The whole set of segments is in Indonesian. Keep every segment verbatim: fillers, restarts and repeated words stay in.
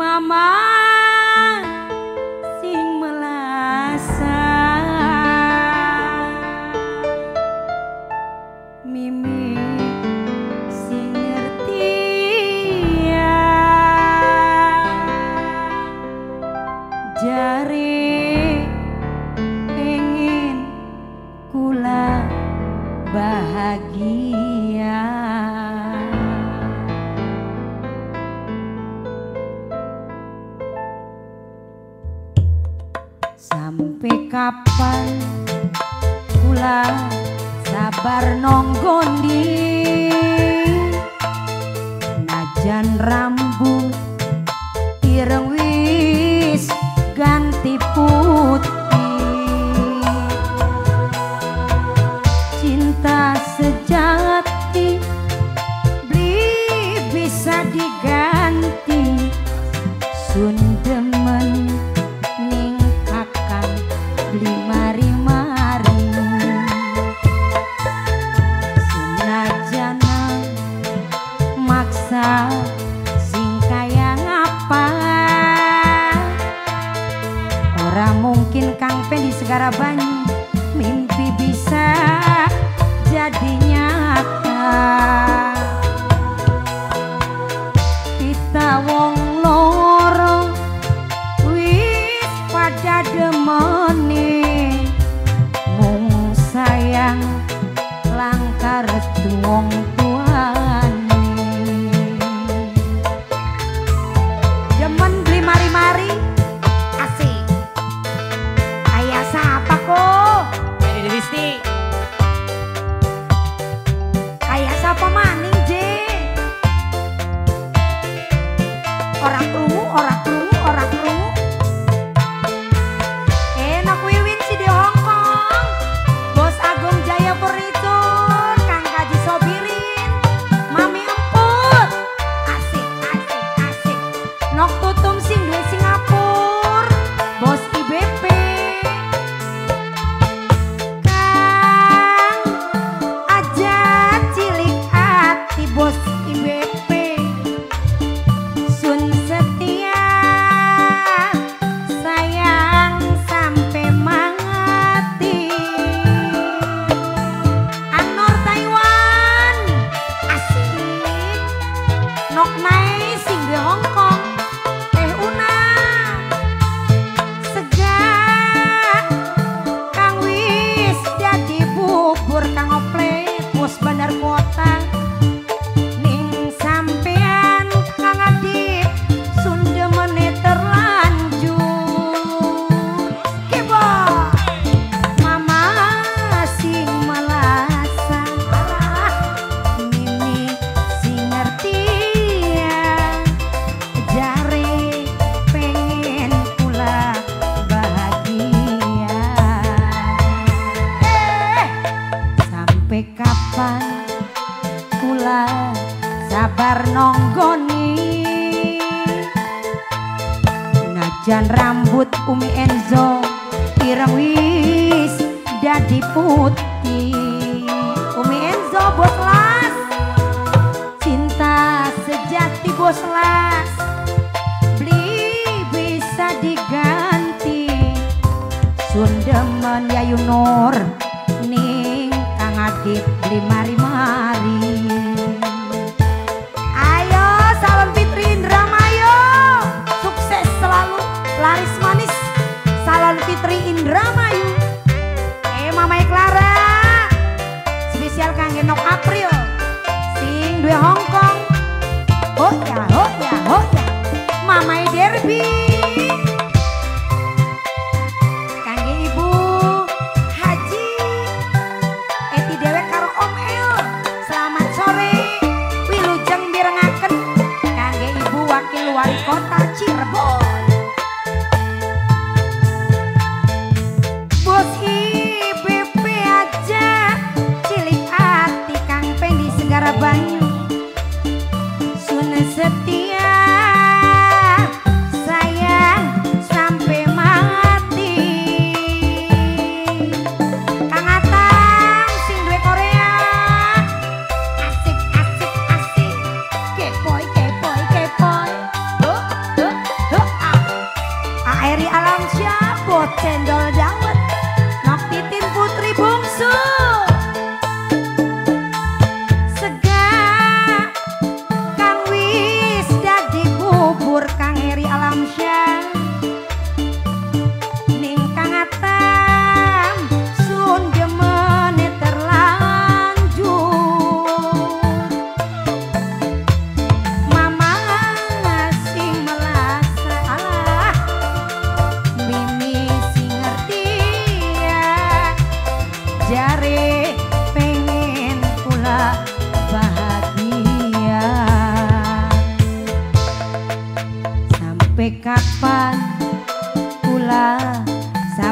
Mama sing melasa Mimi sing ngerti ya jari pengen kula bahagia sampai kapan kula sabar nonggondi najan rambut ireng wis ganti putih cinta sejati beli bisa diganti sun demen ning kakang beli mari-mari sunajana maksa sing kaya ngapa ora mungkin Kang Pen di Segara Banyu mimpi bisa jadi nyata kita wong loro wis pada demone mung sayang langkar wong tuane demen beli mari-mari asik ayah siapa kok Mary Risti ayah siapa maning je orang krungu orang krungu orang krungu enak wiwin si di Hongkong Bos Agung Jaya Furnitur Kang Kaji Sobirin Mami Emput asik asik asik nok tutum sing duwe Singapur Bos I B P Kang aja cilik hati Bos I B P sun setia sayang sampai mati Anor Taiwan asik nok nae sing di Hongkong Teh Una segar Kang wis jadi bubur Kang Ople Bos Bandar Kota ning sampean Kang Adip Sunda menit terlanjur kebo mama sing melasa Mimi sing ngerti ya jare pengen kula bahagia eh sampai kapan kula sabar nonggoni najan rambut Umi Enzo ireng wis dadi putih Umi Enzo Bos Las cinta sejati Bos Las beli bisa diganti sun demen Yayu Nur ning Kang Adip beli mari-mari ayo Salon Fitri Indramayu sukses selalu laris manis Salon Fitri Indramayu eh Mamai Clara spesial kangge Nok April sing duwe Hongkong oh ya oh ya oh ya Mamai Derby kangge Ibu Haji Eti Dewek karo Om El selamat sore wilujeng mirengaken kangge Ibu Wakil Wali Kota Cirebon Bos I B P aja cilik hati Kang Pen di Segara Banyu sun setia sayang sampai mati Kang Atang sing duwe Korea asik asik asik kepoy kepoy kepoy oh, oh.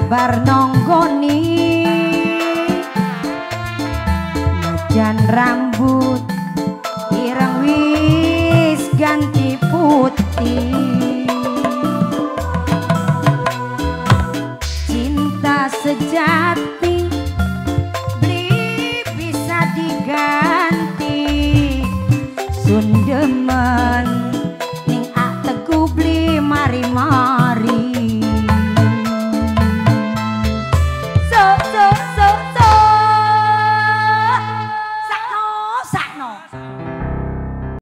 sabar nonggoni najan rambut ireng wis ganti putih. Cinta sejati beli bisa diganti sun